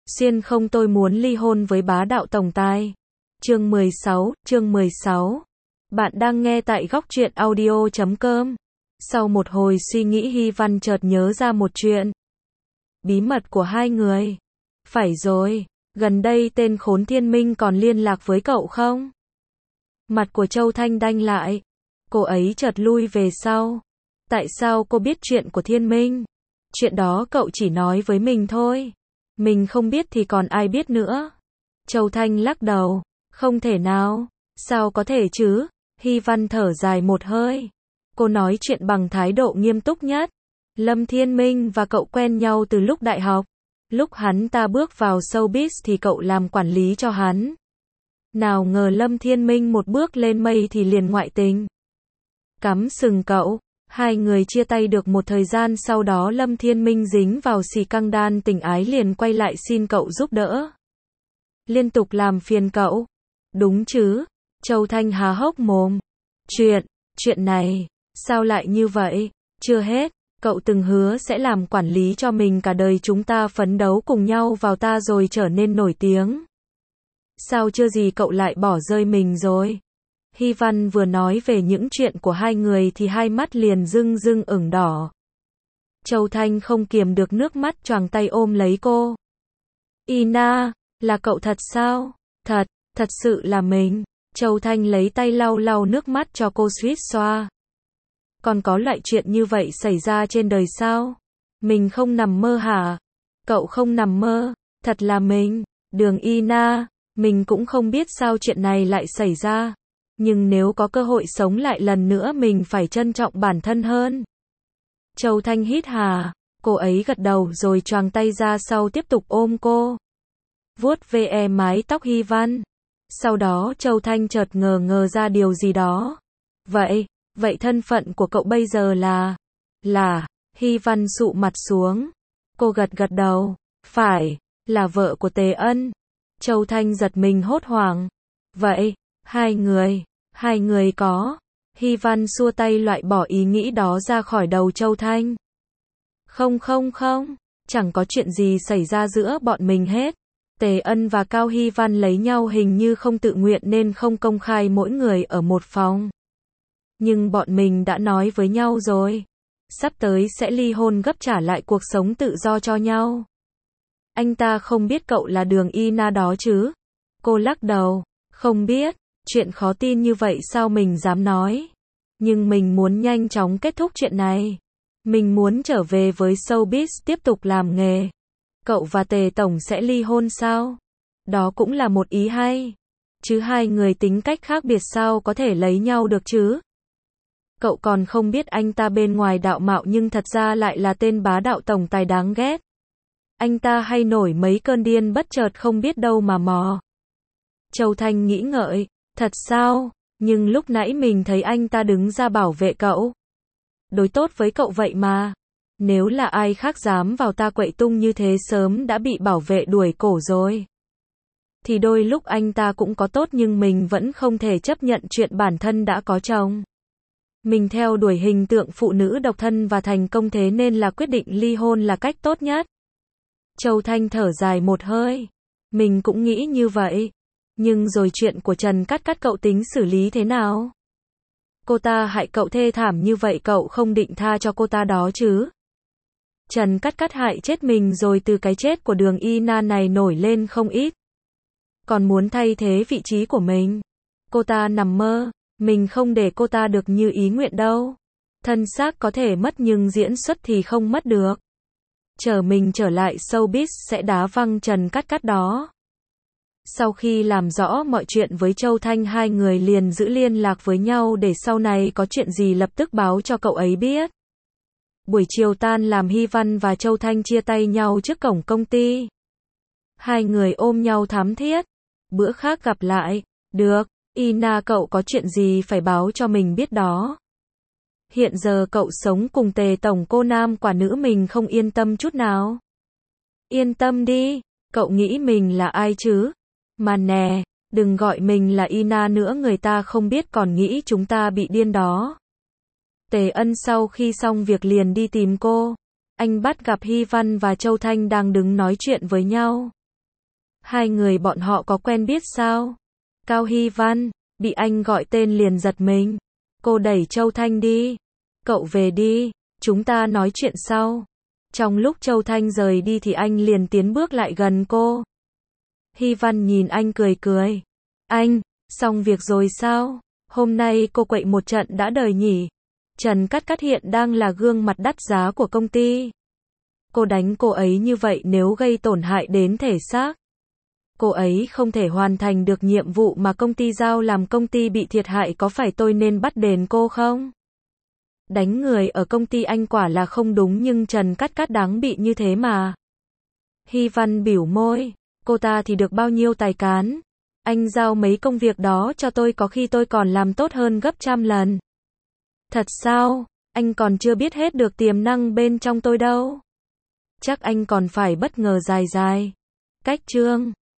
Xuyên không tôi muốn ly hôn với bá đạo tổng tài. Chương 16. Bạn đang nghe tại góc truyện audio.com. Sau một hồi suy nghĩ Hy Văn chợt nhớ ra một chuyện. Bí mật của hai người. Phải rồi, gần đây tên khốn Thiên Minh còn liên lạc với cậu không? Mặt của Châu Thanh đanh lại. Cô ấy chợt lui về sau. Tại sao cô biết chuyện của Thiên Minh? Chuyện đó cậu chỉ nói với mình thôi. Mình không biết thì còn ai biết nữa. Châu Thanh lắc đầu. Không thể nào. Sao có thể chứ? Hy Văn thở dài một hơi. Cô nói chuyện bằng thái độ nghiêm túc nhất. Lâm Thiên Minh và cậu quen nhau từ lúc đại học. Lúc hắn ta bước vào showbiz thì cậu làm quản lý cho hắn. Nào ngờ Lâm Thiên Minh một bước lên mây thì liền ngoại tình. Cắm sừng cậu. Hai người chia tay được một thời gian, sau đó Lâm Thiên Minh dính vào scandal tình ái liền quay lại xin cậu giúp đỡ. Liên tục làm phiền cậu. Đúng chứ? Châu Thanh há hốc mồm. Chuyện này, sao lại như vậy? Chưa hết, cậu từng hứa sẽ làm quản lý cho mình cả đời, chúng ta phấn đấu cùng nhau vào ta rồi trở nên nổi tiếng. Sao chưa gì cậu lại bỏ rơi mình rồi? Hy Văn vừa nói về những chuyện của hai người thì hai mắt liền rưng ửng đỏ. Châu Thanh không kiềm được nước mắt choàng tay ôm lấy cô. Ina, là cậu thật sao? Thật sự là mình. Châu Thanh lấy tay lau nước mắt cho cô suýt xoa. Còn có loại chuyện như vậy xảy ra trên đời sao? Mình không nằm mơ hả? Cậu không nằm mơ, thật là mình. Đường Ina, mình cũng không biết sao chuyện này lại xảy ra. Nhưng nếu có cơ hội sống lại lần nữa mình phải trân trọng bản thân hơn. Châu Thanh hít hà, cô ấy gật đầu rồi choàng tay ra sau tiếp tục ôm cô. Vuốt ve mái tóc Hy Văn. Sau đó Châu Thanh chợt ngờ ra điều gì đó. Vậy thân phận của cậu bây giờ là, Hy Văn sụ mặt xuống. Cô gật đầu, phải, là vợ của Tề Ân. Châu Thanh giật mình hốt hoảng. Vậy, hai người có. Hy Văn xua tay loại bỏ ý nghĩ đó ra khỏi đầu Châu Thanh. Không, chẳng có chuyện gì xảy ra giữa bọn mình hết. Tề Ân và Cao Hy Văn lấy nhau hình như không tự nguyện nên không công khai mỗi người ở một phòng. Nhưng bọn mình đã nói với nhau rồi. Sắp tới sẽ ly hôn gấp trả lại cuộc sống tự do cho nhau. Anh ta không biết cậu là Đường Ina đó chứ? Cô lắc đầu. Không biết. Chuyện khó tin như vậy sao mình dám nói. Nhưng mình muốn nhanh chóng kết thúc chuyện này. Mình muốn trở về với showbiz tiếp tục làm nghề. Cậu và Tề Tổng sẽ ly hôn sao? Đó cũng là một ý hay. Chứ hai người tính cách khác biệt sao có thể lấy nhau được chứ? Cậu còn không biết anh ta bên ngoài đạo mạo nhưng thật ra lại là tên bá đạo tổng tài đáng ghét. Anh ta hay nổi mấy cơn điên bất chợt không biết đâu mà mò. Châu Thanh nghĩ ngợi. Thật sao? Nhưng lúc nãy mình thấy anh ta đứng ra bảo vệ cậu. Đối tốt với cậu vậy mà. Nếu là ai khác dám vào ta quậy tung như thế sớm đã bị bảo vệ đuổi cổ rồi. Thì đôi lúc anh ta cũng có tốt nhưng mình vẫn không thể chấp nhận chuyện bản thân đã có chồng. Mình theo đuổi hình tượng phụ nữ độc thân và thành công thế nên là quyết định ly hôn là cách tốt nhất. Châu Thanh thở dài một hơi. Mình cũng nghĩ như vậy. Nhưng rồi chuyện của Trần Cát Cát cậu tính xử lý thế nào? Cô ta hại cậu thê thảm như vậy cậu không định tha cho cô ta đó chứ? Trần Cát Cát hại chết mình rồi, từ cái chết của Đường Ina này nổi lên không ít. Còn muốn thay thế vị trí của mình. Cô ta nằm mơ, mình không để cô ta được như ý nguyện đâu. Thân xác có thể mất nhưng diễn xuất thì không mất được. Chờ mình trở lại showbiz sẽ đá văng Trần Cát Cát đó. Sau khi làm rõ mọi chuyện với Châu Thanh, hai người liền giữ liên lạc với nhau để sau này có chuyện gì lập tức báo cho cậu ấy biết. Buổi chiều tan làm Hy Văn và Châu Thanh chia tay nhau trước cổng công ty. Hai người ôm nhau thắm thiết. Bữa khác gặp lại. Được, Ina cậu có chuyện gì phải báo cho mình biết đó. Hiện giờ cậu sống cùng Tề Tổng, cô nam quả nữ mình không yên tâm chút nào. Yên tâm đi, cậu nghĩ mình là ai chứ? Mà nè, đừng gọi mình là Ina nữa, người ta không biết còn nghĩ chúng ta bị điên đó. Tề Ân sau khi xong việc liền đi tìm cô. Anh bắt gặp Hy Văn và Châu Thanh đang đứng nói chuyện với nhau. Hai người bọn họ có quen biết sao? Cao Hy Văn, bị anh gọi tên liền giật mình. Cô đẩy Châu Thanh đi. Cậu về đi, chúng ta nói chuyện sau. Trong lúc Châu Thanh rời đi thì anh liền tiến bước lại gần cô. Hy Văn nhìn anh cười cười. Anh, xong việc rồi sao? Hôm nay cô quậy một trận đã đời nhỉ? Trần Cát Cát hiện đang là gương mặt đắt giá của công ty. Cô đánh cô ấy như vậy nếu gây tổn hại đến thể xác. Cô ấy không thể hoàn thành được nhiệm vụ mà công ty giao, làm công ty bị thiệt hại, có phải tôi nên bắt đền cô không? Đánh người ở công ty anh quả là không đúng, nhưng Trần Cát Cát đáng bị như thế mà. Hy Văn bĩu môi, cô ta thì được bao nhiêu tài cán. Anh giao mấy công việc đó cho tôi có khi tôi còn làm tốt hơn gấp trăm lần. Thật sao? Anh còn chưa biết hết được tiềm năng bên trong tôi đâu. Chắc anh còn phải bất ngờ dài dài. Cách chương